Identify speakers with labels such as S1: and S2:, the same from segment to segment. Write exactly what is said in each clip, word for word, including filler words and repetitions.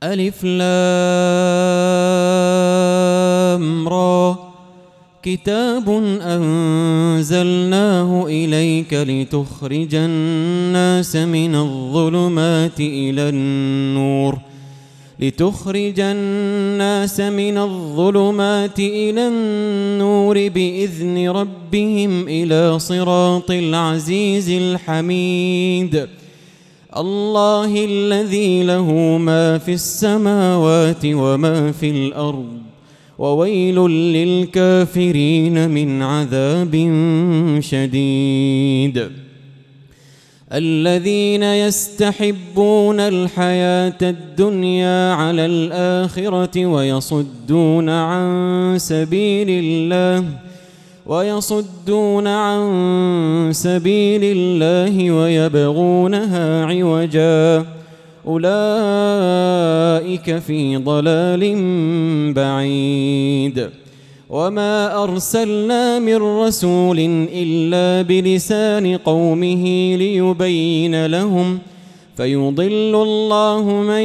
S1: ألف لام را كتاب أنزلناه إليك لتخرج الناس من الظلمات إلى النور لتخرج الناس من الظلمات إلى النور بإذن ربهم إلى صراط العزيز الحميد الله الذي له ما في السماوات وما في الأرض وويل للكافرين من عذاب شديد الذين يستحبون الحياة الدنيا على الآخرة ويصدون عن سبيل الله ويصدون عن سبيل الله ويبغونها عوجا أولئك في ضلال بعيد وما أرسلنا من رسول إلا بلسان قومه ليبين لهم فيضل الله من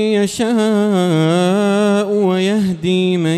S1: يشاء ويهدي من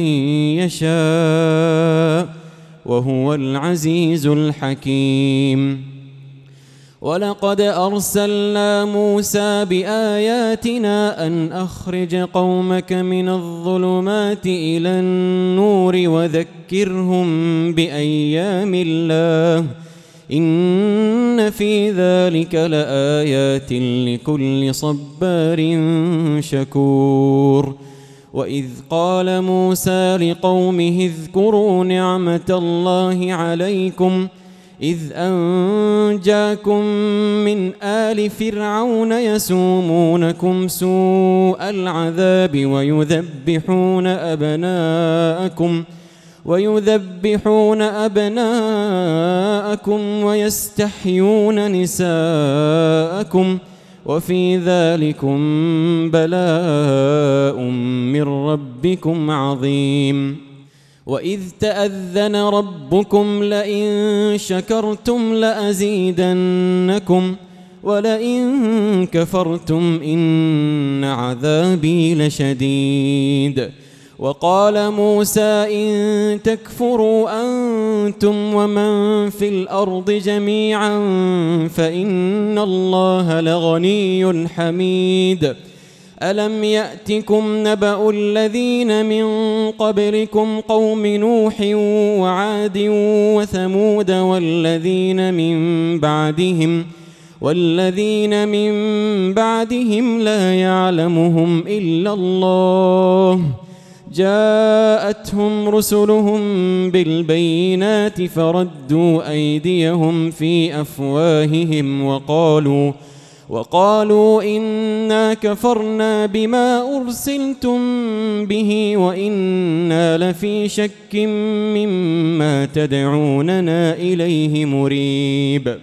S1: يشاء وهو العزيز الحكيم ولقد أرسلنا موسى بآياتنا أن أخرج قومك من الظلمات إلى النور وذكرهم بأيام الله إن في ذلك لآيات لكل صبار شكور وإذ قال موسى لقومه اذكروا نعمة الله عليكم إذ أنجاكم من آل فرعون يسومونكم سوء العذاب ويذبحون أبناءكم ويذبحون أبناءكم ويستحيون نساءكم وفي ذلكم بلاء من ربكم عظيم وإذ تأذن ربكم لئن شكرتم لأزيدنكم ولئن كفرتم إن عذابي لشديد وقال موسى إن تكفروا أنتم ومن في الأرض جميعا فإن الله لغني حميد ألم يأتكم نبأ الذين من قبلكم قوم نوح وعاد وثمود والذين من بعدهم والذين من بعدهم لا يعلمهم إلا الله جاءتهم رسلهم بالبينات فردوا أيديهم في أفواههم وقالوا وقالوا إنا كفرنا بما أرسلتم به وإنا لفي شك مما تدعوننا إليه مريب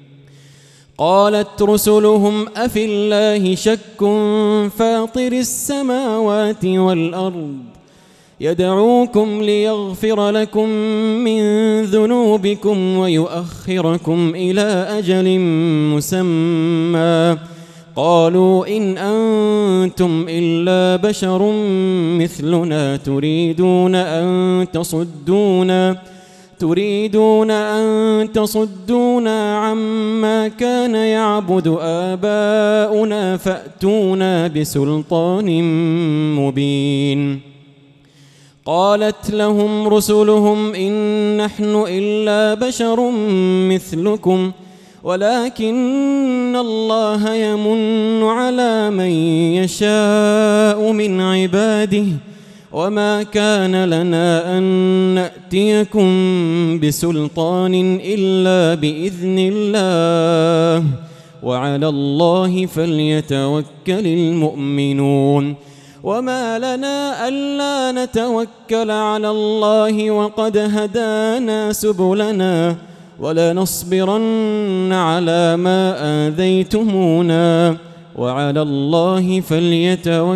S1: قالت رسلهم أفي الله شك فاطر السماوات والأرض يدعوكم ليغفر لكم من ذنوبكم ويؤخركم إلى أجل مسمى قالوا إن أنتم إلا بشر مثلنا تريدون أن تصدونا تريدون أن تصدونا عما كان يعبد آباؤنا فأتونا بسلطان مبين قالت لهم رسلهم إن نحن إلا بشر مثلكم ولكن الله يمن على من يشاء من عباده وما كان لنا أن نأتيكم بسلطان إلا بإذن الله وعلى الله فليتوكل المؤمنون وما لنا ألا نتوكل على الله وقد هدانا سبلنا ولنصبرن على ما آذيتمونا وعلى الله فليتوكل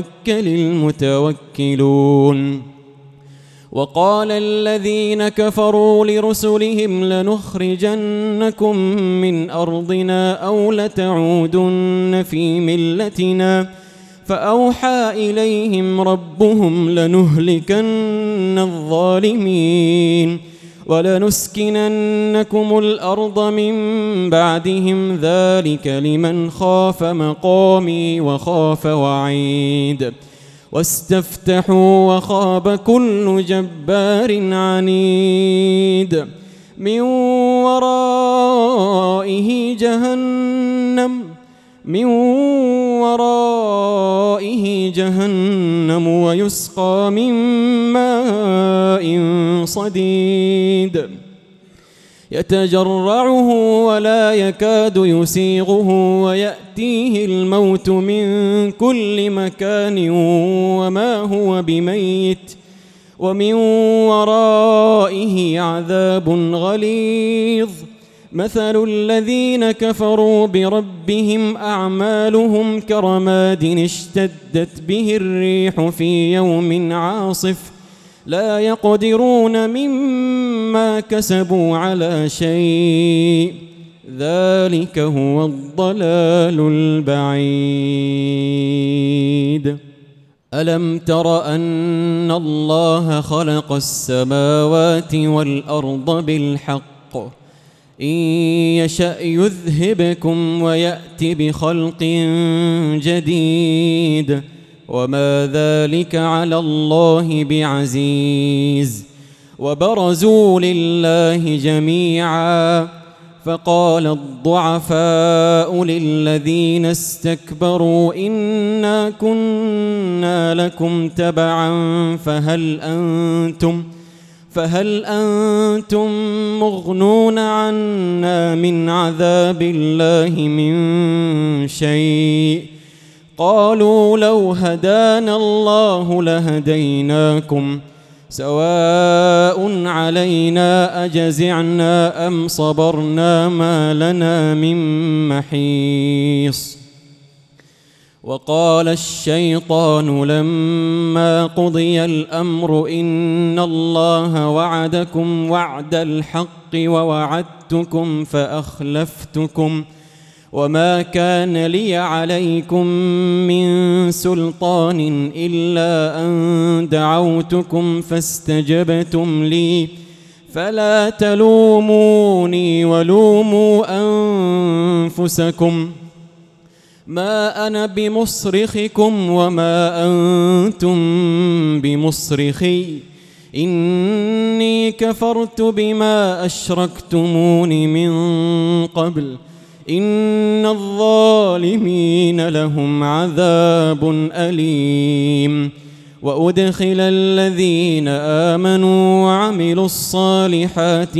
S1: المتوكلون وقال الذين كفروا لرسلهم لنخرجنكم من أرضنا أو لتعودن في ملتنا فأوحى إليهم ربهم لنهلكن الظالمين ولنسكننكم الأرض من بعدهم ذلك لمن خاف مقامي وخاف وعيد واستفتحوا وخاب كل جبار عنيد من ورائه جهنم من ورائه جهنم ويسقى من ماء صديد يتجرعه ولا يكاد يسيغه ويأتيه الموت من كل مكان وما هو بميت ومن ورائه عذاب غليظ مثل الذين كفروا بربهم أعمالهم كرماد اشتدت به الريح في يوم عاصف لا يقدرون مما كسبوا على شيء ذلك هو الضلال البعيد. ألم تر أن الله خلق السماوات والأرض بالحق إن يشأ يذهبكم ويأت بخلق جديد وما ذلك على الله بعزيز وبرزوا لله جميعا فقال الضعفاء للذين استكبروا إنا كنا لكم تبعا فهل أنتم فهل أنتم مغنون عنا من عذاب الله من شيء قالوا لو هدانا الله لهديناكم سواء علينا أجزعنا أم صبرنا ما لنا من محيص. وقال الشيطان لما قضي الأمر إن الله وعدكم وعد الحق ووعدتكم فأخلفتكم وما كان لي عليكم من سلطان إلا أن دعوتكم فاستجبتم لي فلا تلوموني ولوموا أنفسكم ما أنا بمصرخكم وما أنتم بمصرخي إني كفرت بما أشركتمون من قبل إن الظالمين لهم عذاب أليم. وأدخل الذين آمنوا وعملوا الصالحات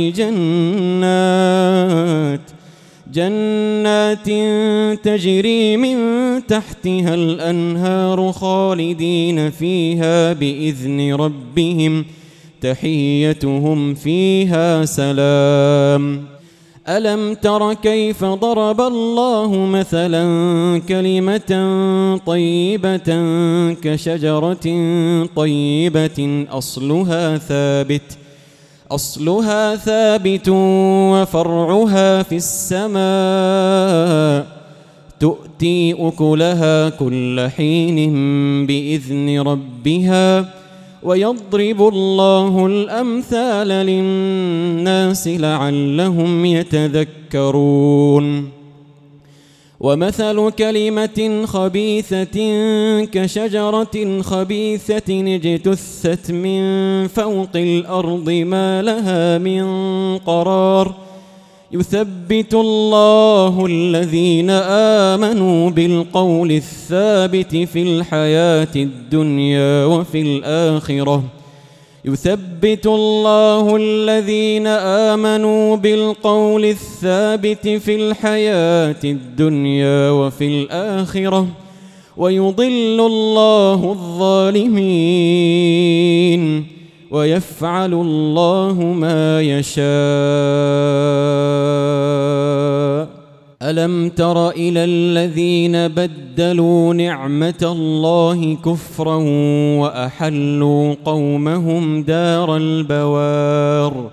S1: جنات جنات تجري من تحتها الأنهار خالدين فيها بإذن ربهم تحيتهم فيها سلام. ألم تر كيف ضرب الله مثلا كلمة طيبة كشجرة طيبة أصلها ثابت أصلها ثابت وفرعها في السماء تؤتي أكلها كل حين بإذن ربها ويضرب الله الأمثال للناس لعلهم يتذكرون. ومثل كلمة خبيثة كشجرة خبيثة اجتثت من فوق الأرض ما لها من قرار يثبت الله الذين آمنوا بالقول الثابت في الحياة الدنيا وفي الآخرة يثبت الله الذين آمنوا بالقول الثابت في الحياة الدنيا وفي الآخرة ويضل الله الظالمين ويفعل الله ما يشاء. ألم تر إلى الذين بدلوا نعمة الله كفرا وأحلوا قومهم دار البوار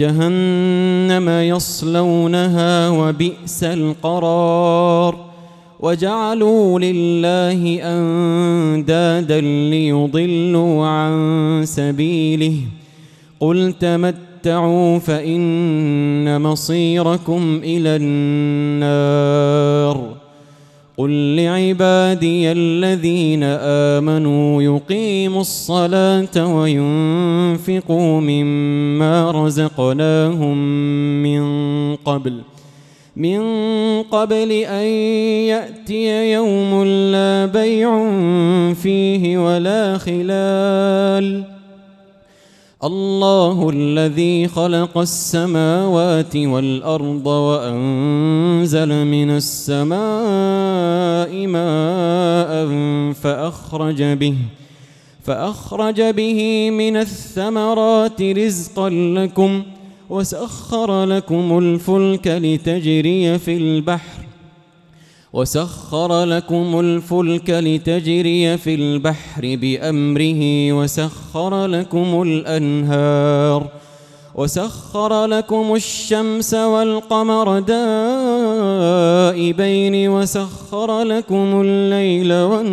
S1: جهنم يصلونها وبئس القرار وجعلوا لله أندادا ليضلوا عن سبيله قل تمتعوا فإن مصيركم إلى النار قل لعبادي الذين آمنوا يقيموا الصلاة وينفقوا مما رزقناهم من قبل من قبل أن يأتي يوم لا بيع فيه ولا خلال الله الذي خلق السماوات والأرض وأنزل من السماء ماء فأخرج به فأخرج به من الثمرات رزقا لكم وسخر لكم الفلك لتجري في البحر وسخر لكم الفلك لتجري في البحر بأمره وسخر لكم الأنهار وسخر لكم الشمس والقمر دائبين وسخر لكم الليل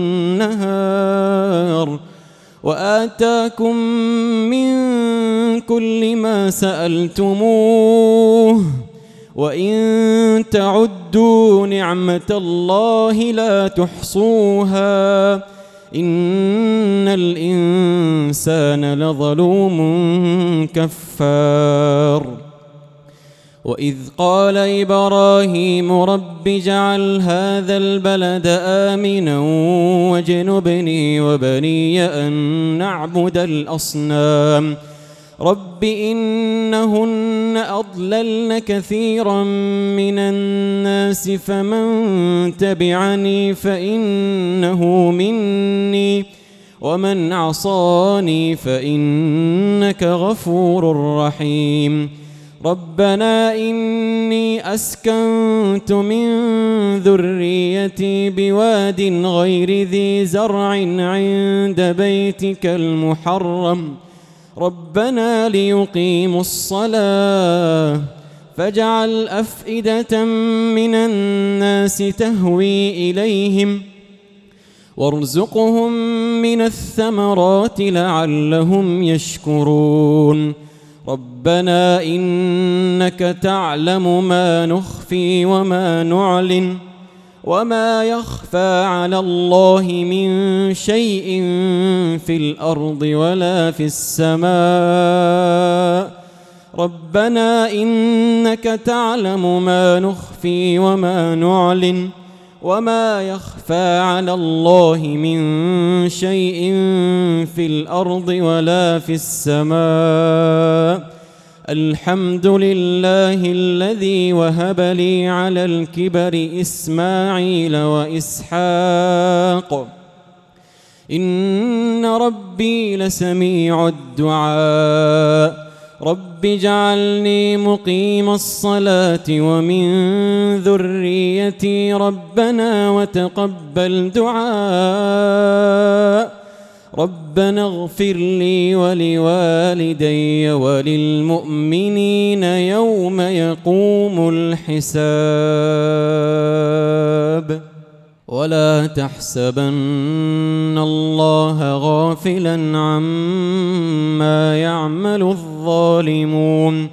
S1: والنهار وآتاكم من كل ما سألتموه وإن تعدوا نعمة الله لا تحصوها إن الإنسان لظلوم كفار وإذ قال إبراهيم رب اجعل هذا البلد آمنا واجنبني وبني أن نعبد الأصنام رب إنهن أضللن كثيرا من الناس فمن تبعني فإنه مني ومن عصاني فإنك غفور رحيم ربنا إني أسكنت من ذريتي بواد غير ذي زرع عند بيتك المحرم ربنا ليقيموا الصلاة فاجعل أفئدة من الناس تهوي إليهم وارزقهم من الثمرات لعلهم يشكرون ربنا إنك تعلم ما نخفي وما نعلن وما يخفى على الله من شيء في الأرض ولا في السماء ربنا إنك تعلم ما نخفي وما نعلن وما يخفى على الله من شيء في الأرض ولا في السماء الحمد لله الذي وهب لي على الكبر إسماعيل وإسحاق إن ربي لسميع الدعاء رب اجعلني مقيم الصلاة ومن ذريتي ربنا وتقبل دعاء ربنا اغفر لي ولوالدي وللمؤمنين يوم يقوم الحساب ولا تحسبن الله غافلا عما يعمل الظالمون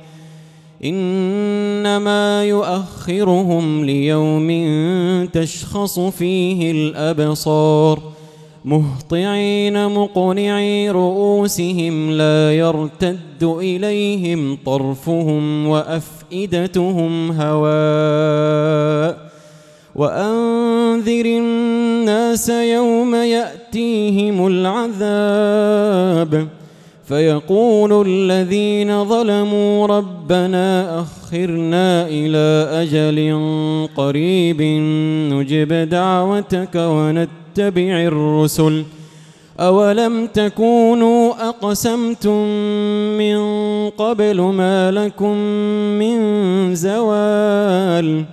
S1: إنما يؤخرهم ليوم تشخص فيه الأبصار مهطعين مقنعي رؤوسهم لا يرتد إليهم طرفهم وأفئدتهم هواء وأنذر الناس يوم يأتيهم العذاب فيقول الذين ظلموا ربنا أخرنا إلى أجل قريب نجب دعوتك ونتبع الرسل أولم تكونوا أقسمتم من قبل ما لكم من زوال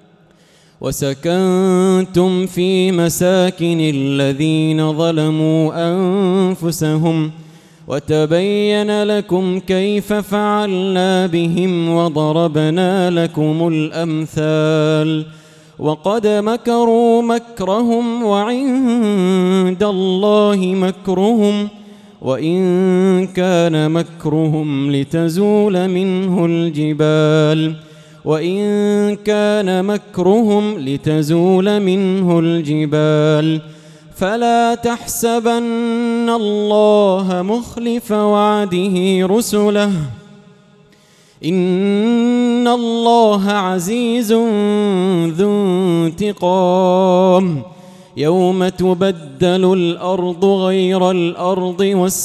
S1: وسكنتم في مساكن الذين ظلموا أنفسهم وتبين لكم كيف فعلنا بهم وضربنا لكم الأمثال وقد مكروا مكرهم وعند الله مكرهم وإن كان مكرهم لتزول منه الجبال وإن كان مكرهم لتزول منه الجبال فلا تحسبن الله مخلف وعده رسله إن الله عزيز ذو انتقام يوم تبدل الأرض غير الأرض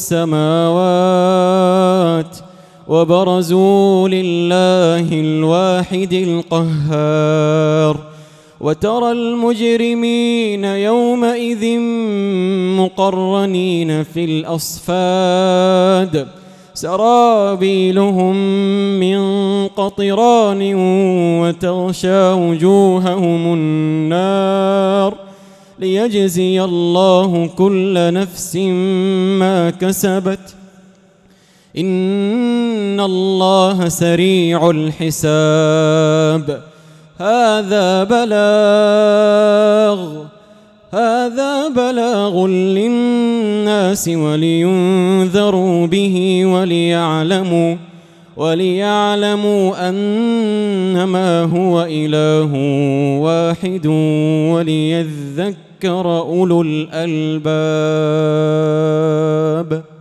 S1: والسماوات وبرزوا لله الواحد القهار وترى المجرمين يومئذ مقرنين في الأصفاد سرابيلهم من قطران وتغشى وجوههم النار ليجزي الله كل نفس ما كسبت إن الله سريع الحساب هذا بلاغ هذا بلاغ للناس ولينذروا به وليعلموا وليعلموا أنما هو إله واحد وليذكر أولو الألباب.